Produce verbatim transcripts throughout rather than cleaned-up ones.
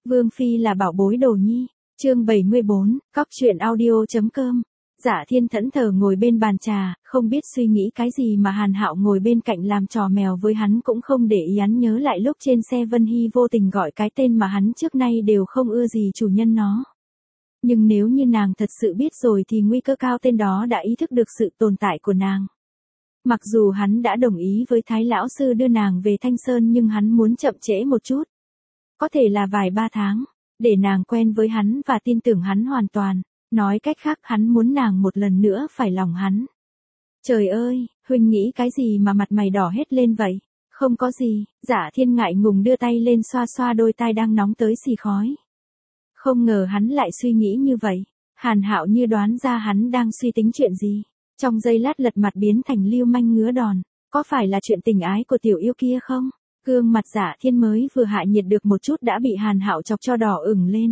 Vương Phi là bảo bối đồ nhi. Chương bảy mươi bốn, cóc truyện audio.com. Dạ Thiên thẫn thờ ngồi bên bàn trà, không biết suy nghĩ cái gì mà Hàn Hạo ngồi bên cạnh làm trò mèo với hắn cũng không để ý. Hắn nhớ lại lúc trên xe Vân Hy vô tình gọi cái tên mà hắn trước nay đều không ưa gì chủ nhân nó. Nhưng nếu như nàng thật sự biết rồi thì nguy cơ cao tên đó đã ý thức được sự tồn tại của nàng. Mặc dù hắn đã đồng ý với Thái Lão Sư đưa nàng về Thanh Sơn nhưng hắn muốn chậm trễ một chút. Có thể là vài ba tháng, để nàng quen với hắn và tin tưởng hắn hoàn toàn. Nói cách khác hắn muốn nàng một lần nữa phải lòng hắn. Trời ơi, huynh nghĩ cái gì mà mặt mày đỏ hết lên vậy? Không có gì. Dạ Thiên ngại ngùng đưa tay lên xoa xoa đôi tai đang nóng tới xì khói. Không ngờ hắn lại suy nghĩ như vậy. Hàn Hạo như đoán ra hắn đang suy tính chuyện gì. Trong giây lát lật mặt biến thành lưu manh ngứa đòn. Có phải là chuyện tình ái của tiểu yêu kia không? Gương mặt Dạ Thiên mới vừa hạ nhiệt được một chút đã bị Hàn Hạo chọc cho đỏ ửng lên.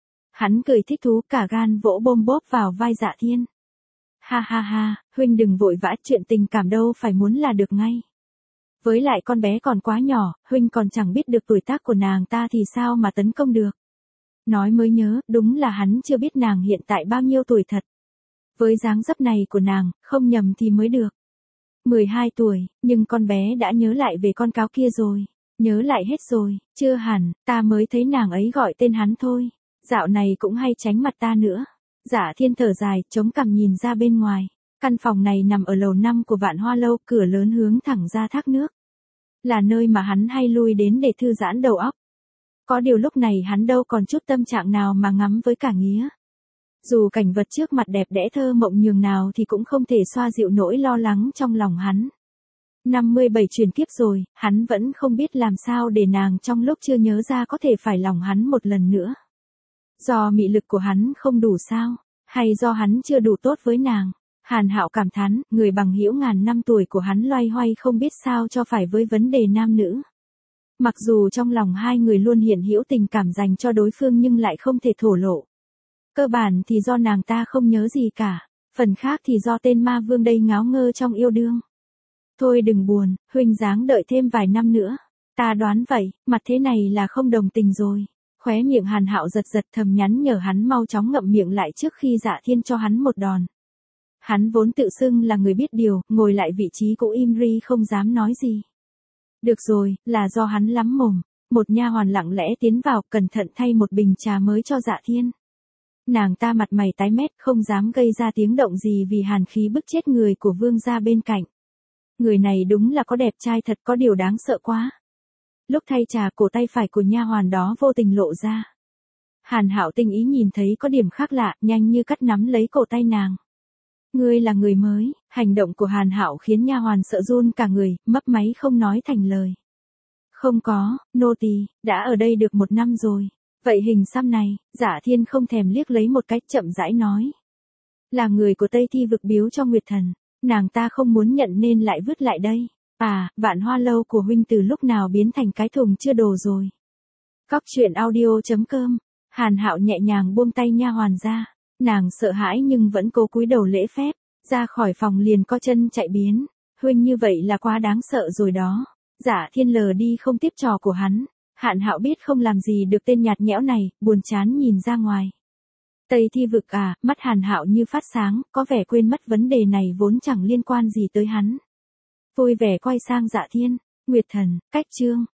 Hắn cười thích thú cả gan vỗ bôm bốp vào vai Dạ Thiên. Ha ha ha, huynh đừng vội vã, chuyện tình cảm đâu phải muốn là được ngay. Với lại con bé còn quá nhỏ, huynh còn chẳng biết được tuổi tác của nàng ta thì sao mà tấn công được. Nói mới nhớ, đúng là hắn chưa biết nàng hiện tại bao nhiêu tuổi thật. Với dáng dấp này của nàng, không nhầm thì mới được. mười hai tuổi, nhưng con bé đã nhớ lại về con cáo kia rồi. Nhớ lại hết rồi, chưa hẳn, ta mới thấy nàng ấy gọi tên hắn thôi. Dạo này cũng hay tránh mặt ta nữa. Dạ Thiên thở dài, chống cằm nhìn ra bên ngoài. Căn phòng này nằm ở lầu năm của Vạn Hoa Lâu, cửa lớn hướng thẳng ra thác nước. Là nơi mà hắn hay lui đến để thư giãn đầu óc. Có điều lúc này hắn đâu còn chút tâm trạng nào mà ngắm với cả nghía. Dù cảnh vật trước mặt đẹp đẽ thơ mộng nhường nào thì cũng không thể xoa dịu nỗi lo lắng trong lòng hắn. năm mươi bảy chuyển kiếp rồi, hắn vẫn không biết làm sao để nàng trong lúc chưa nhớ ra có thể phải lòng hắn một lần nữa. Do mị lực của hắn không đủ sao, hay do hắn chưa đủ tốt với nàng? Hàn Hạo cảm thán, người bằng hữu ngàn năm tuổi của hắn loay hoay không biết sao cho phải với vấn đề nam nữ. Mặc dù trong lòng hai người luôn hiện hữu tình cảm dành cho đối phương nhưng lại không thể thổ lộ. Cơ bản thì do nàng ta không nhớ gì cả, phần khác thì do tên ma vương đây ngáo ngơ trong yêu đương. Thôi đừng buồn, huynh dáng đợi thêm vài năm nữa. Ta đoán vậy, mặt thế này là không đồng tình rồi. Khóe miệng Hàn Hạo giật giật thầm nhắn nhở hắn mau chóng ngậm miệng lại trước khi Dạ Thiên cho hắn một đòn. Hắn vốn tự xưng là người biết điều, ngồi lại vị trí cũ im ri không dám nói gì. Được rồi, là do hắn lắm mồm. Một nha hoàn lặng lẽ tiến vào, cẩn thận thay một bình trà mới cho Dạ Thiên. Nàng ta mặt mày tái mét, không dám gây ra tiếng động gì vì hàn khí bức chết người của vương gia bên cạnh. Người này đúng là có đẹp trai thật, có điều đáng sợ quá. Lúc thay trà, cổ tay phải của nha hoàn đó vô tình lộ ra. Hàn Hạo tinh ý nhìn thấy có điểm khác lạ, nhanh như cắt nắm lấy cổ tay nàng. Ngươi là người mới? Hành động của Hàn Hạo khiến nha hoàn sợ run cả người, mấp máy không nói thành lời. Không có, nô tỳ đã ở đây được một năm rồi. Vậy hình xăm này? Dạ Thiên không thèm liếc lấy một cách, chậm rãi nói. Là người của Tây Thi vực biếu cho Nguyệt Thần, nàng ta không muốn nhận nên lại vứt lại đây. À, Vạn Hoa Lâu của huynh từ lúc nào biến thành cái thùng chưa đồ rồi. Cóc truyện audio.com. Hàn Hạo nhẹ nhàng buông tay nha hoàn ra. Nàng sợ hãi nhưng vẫn cố cúi đầu lễ phép. Ra khỏi phòng liền co chân chạy biến. Huynh như vậy là quá đáng sợ rồi đó. Dạ Thiên lờ đi không tiếp trò của hắn. Hàn Hạo biết không làm gì được tên nhạt nhẽo này, buồn chán nhìn ra ngoài. Tây Thi vực à? Mắt Hàn Hạo như phát sáng, có vẻ quên mất vấn đề này vốn chẳng liên quan gì tới hắn. Vui vẻ quay sang Dạ Thiên. Nguyệt Thần, cách chương.